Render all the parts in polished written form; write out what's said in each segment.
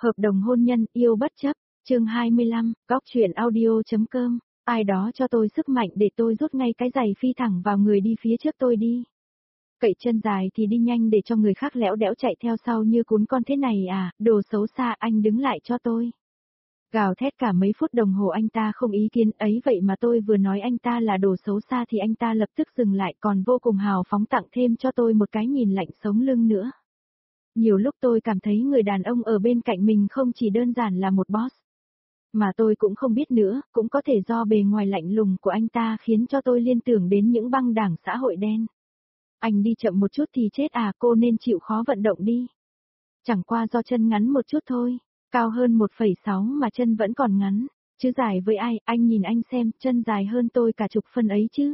Hợp đồng hôn nhân, yêu bất chấp, chương 25, góc chuyện audio.com, ai đó cho tôi sức mạnh để tôi rút ngay cái giày phi thẳng vào người đi phía trước tôi đi. Cậy chân dài thì đi nhanh để cho người khác lẽo đẽo chạy theo sau như cún con thế này à, đồ xấu xa, anh đứng lại cho tôi. Gào thét cả mấy phút đồng hồ anh ta không ý kiến ấy, vậy mà tôi vừa nói anh ta là đồ xấu xa thì anh ta lập tức dừng lại, còn vô cùng hào phóng tặng thêm cho tôi một cái nhìn lạnh sống lưng nữa. Nhiều lúc tôi cảm thấy người đàn ông ở bên cạnh mình không chỉ đơn giản là một boss. Mà tôi cũng không biết nữa, cũng có thể do bề ngoài lạnh lùng của anh ta khiến cho tôi liên tưởng đến những băng đảng xã hội đen. Anh đi chậm một chút thì chết à, cô nên chịu khó vận động đi. Chẳng qua do chân ngắn một chút thôi, cao hơn 1,6 mà chân vẫn còn ngắn, chứ dài với ai, anh nhìn anh xem, chân dài hơn tôi cả chục phân ấy chứ.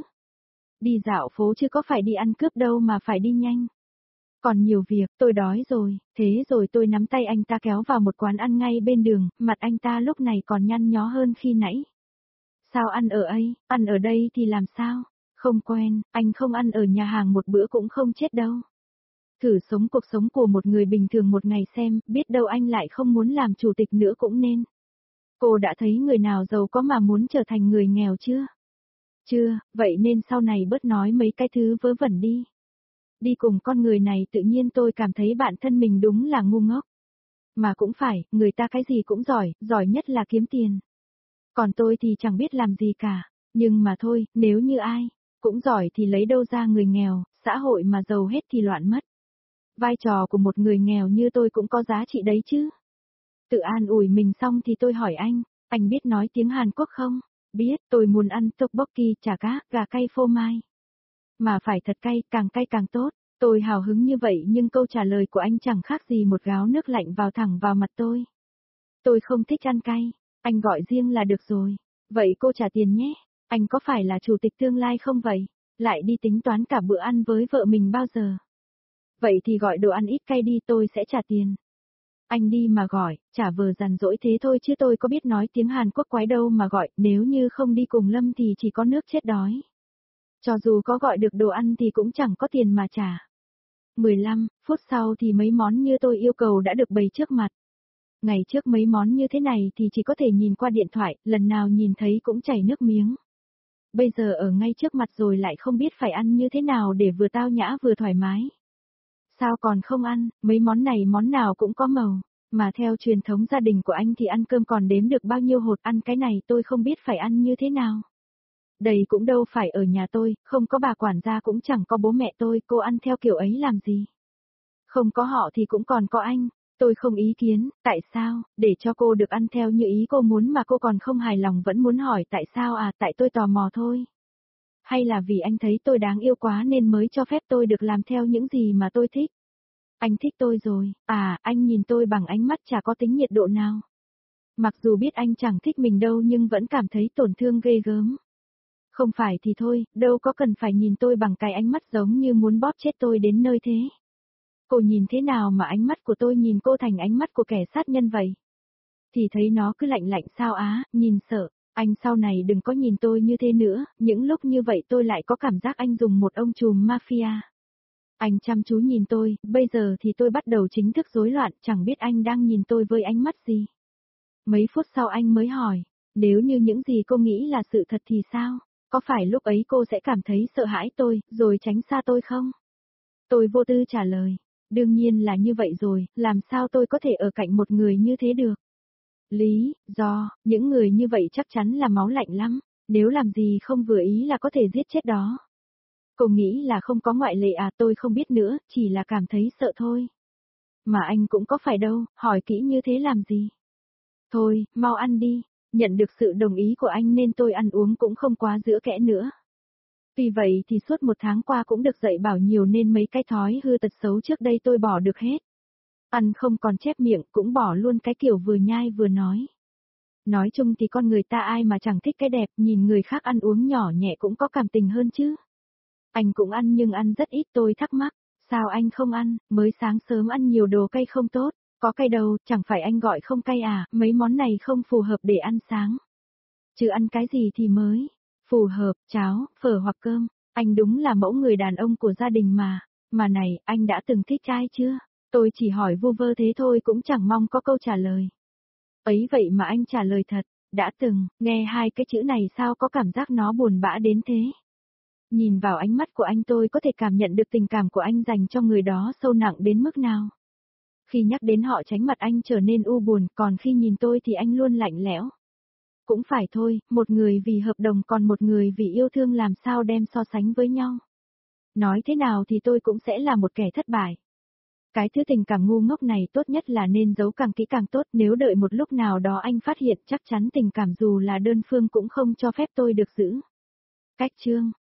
Đi dạo phố chứ có phải đi ăn cướp đâu mà phải đi nhanh. Còn nhiều việc, tôi đói rồi, thế rồi tôi nắm tay anh ta kéo vào một quán ăn ngay bên đường, mặt anh ta lúc này còn nhăn nhó hơn khi nãy. Sao ăn ở đây thì làm sao? Không quen, anh không ăn ở nhà hàng một bữa cũng không chết đâu. Thử sống cuộc sống của một người bình thường một ngày xem, biết đâu anh lại không muốn làm chủ tịch nữa cũng nên. Cô đã thấy người nào giàu có mà muốn trở thành người nghèo chưa? Chưa, vậy nên sau này bớt nói mấy cái thứ vớ vẩn đi. Đi cùng con người này tự nhiên tôi cảm thấy bản thân mình đúng là ngu ngốc. Mà cũng phải, người ta cái gì cũng giỏi, giỏi nhất là kiếm tiền. Còn tôi thì chẳng biết làm gì cả, nhưng mà thôi, nếu như ai cũng giỏi thì lấy đâu ra người nghèo, xã hội mà giàu hết thì loạn mất. Vai trò của một người nghèo như tôi cũng có giá trị đấy chứ. Tự an ủi mình xong thì tôi hỏi anh biết nói tiếng Hàn Quốc không? Biết, tôi muốn ăn tteokbokki, chả cá, gà cay phô mai. Mà phải thật cay càng tốt. Tôi hào hứng như vậy nhưng câu trả lời của anh chẳng khác gì một gáo nước lạnh vào thẳng vào mặt tôi. Tôi không thích ăn cay, anh gọi riêng là được rồi. Vậy cô trả tiền nhé, anh có phải là chủ tịch tương lai không vậy? Lại đi tính toán cả bữa ăn với vợ mình bao giờ? Vậy thì gọi đồ ăn ít cay đi, tôi sẽ trả tiền. Anh đi mà gọi, chả vờ dằn dỗi thế thôi chứ tôi có biết nói tiếng Hàn Quốc quái đâu mà gọi, nếu như không đi cùng Lâm thì chỉ có nước chết đói. Cho dù có gọi được đồ ăn thì cũng chẳng có tiền mà trả. 15 phút sau thì mấy món như tôi yêu cầu đã được bày trước mặt. Ngày trước mấy món như thế này thì chỉ có thể nhìn qua điện thoại, lần nào nhìn thấy cũng chảy nước miếng. Bây giờ ở ngay trước mặt rồi lại không biết phải ăn như thế nào để vừa tao nhã vừa thoải mái. Sao còn không ăn, mấy món này món nào cũng có màu, mà theo truyền thống gia đình của anh thì ăn cơm còn đếm được bao nhiêu hột, ăn cái này tôi không biết phải ăn như thế nào. Đây cũng đâu phải ở nhà tôi, không có bà quản gia cũng chẳng có bố mẹ tôi, cô ăn theo kiểu ấy làm gì? Không có họ thì cũng còn có anh, tôi không ý kiến, tại sao, để cho cô được ăn theo như ý cô muốn mà cô còn không hài lòng vẫn muốn hỏi tại sao à, tại tôi tò mò thôi. Hay là vì anh thấy tôi đáng yêu quá nên mới cho phép tôi được làm theo những gì mà tôi thích? Anh thích tôi rồi, à, anh nhìn tôi bằng ánh mắt chả có tính nhiệt độ nào. Mặc dù biết anh chẳng thích mình đâu nhưng vẫn cảm thấy tổn thương ghê gớm. Không phải thì thôi, đâu có cần phải nhìn tôi bằng cái ánh mắt giống như muốn bóp chết tôi đến nơi thế. Cô nhìn thế nào mà ánh mắt của tôi nhìn cô thành ánh mắt của kẻ sát nhân vậy? Thì thấy nó cứ lạnh lạnh sao á, nhìn sợ. Anh sau này đừng có nhìn tôi như thế nữa, những lúc như vậy tôi lại có cảm giác anh dùng một ông trùm mafia. Anh chăm chú nhìn tôi, bây giờ thì tôi bắt đầu chính thức rối loạn, chẳng biết anh đang nhìn tôi với ánh mắt gì. Mấy phút sau anh mới hỏi, nếu như những gì cô nghĩ là sự thật thì sao? Có phải lúc ấy cô sẽ cảm thấy sợ hãi tôi, rồi tránh xa tôi không? Tôi vô tư trả lời, đương nhiên là như vậy rồi, làm sao tôi có thể ở cạnh một người như thế được? Lý do, những người như vậy chắc chắn là máu lạnh lắm, nếu làm gì không vừa ý là có thể giết chết đó. Cô nghĩ là không có ngoại lệ à, tôi không biết nữa, chỉ là cảm thấy sợ thôi. Mà anh cũng có phải đâu, hỏi kỹ như thế làm gì? Thôi, mau ăn đi, nhận được sự đồng ý của anh nên tôi ăn uống cũng không quá giữa kẽ nữa. Vì vậy thì suốt 1 tháng qua cũng được dạy bảo nhiều nên mấy cái thói hư tật xấu trước đây tôi bỏ được hết. Ăn không còn chép miệng cũng bỏ luôn cái kiểu vừa nhai vừa nói. Nói chung thì con người ta ai mà chẳng thích cái đẹp, nhìn người khác ăn uống nhỏ nhẹ cũng có cảm tình hơn chứ. Anh cũng ăn nhưng ăn rất ít, tôi thắc mắc, sao anh không ăn, mới sáng sớm ăn nhiều đồ cay không tốt, có cay đâu, chẳng phải anh gọi không cay à, mấy món này không phù hợp để ăn sáng. Chứ ăn cái gì thì mới phù hợp, cháo, phở hoặc cơm, anh đúng là mẫu người đàn ông của gia đình mà này, anh đã từng thích ai chưa? Tôi chỉ hỏi vu vơ thế thôi cũng chẳng mong có câu trả lời. Ấy vậy mà anh trả lời thật, đã từng, nghe hai cái chữ này sao có cảm giác nó buồn bã đến thế. Nhìn vào ánh mắt của anh tôi có thể cảm nhận được tình cảm của anh dành cho người đó sâu nặng đến mức nào. Khi nhắc đến họ tránh mặt anh trở nên u buồn, còn khi nhìn tôi thì anh luôn lạnh lẽo. Cũng phải thôi, một người vì hợp đồng còn một người vì yêu thương làm sao đem so sánh với nhau. Nói thế nào thì tôi cũng sẽ là một kẻ thất bại. Cái thứ tình cảm ngu ngốc này tốt nhất là nên giấu càng kỹ càng tốt, nếu đợi một lúc nào đó anh phát hiện chắc chắn tình cảm dù là đơn phương cũng không cho phép tôi được giữ. Cách chương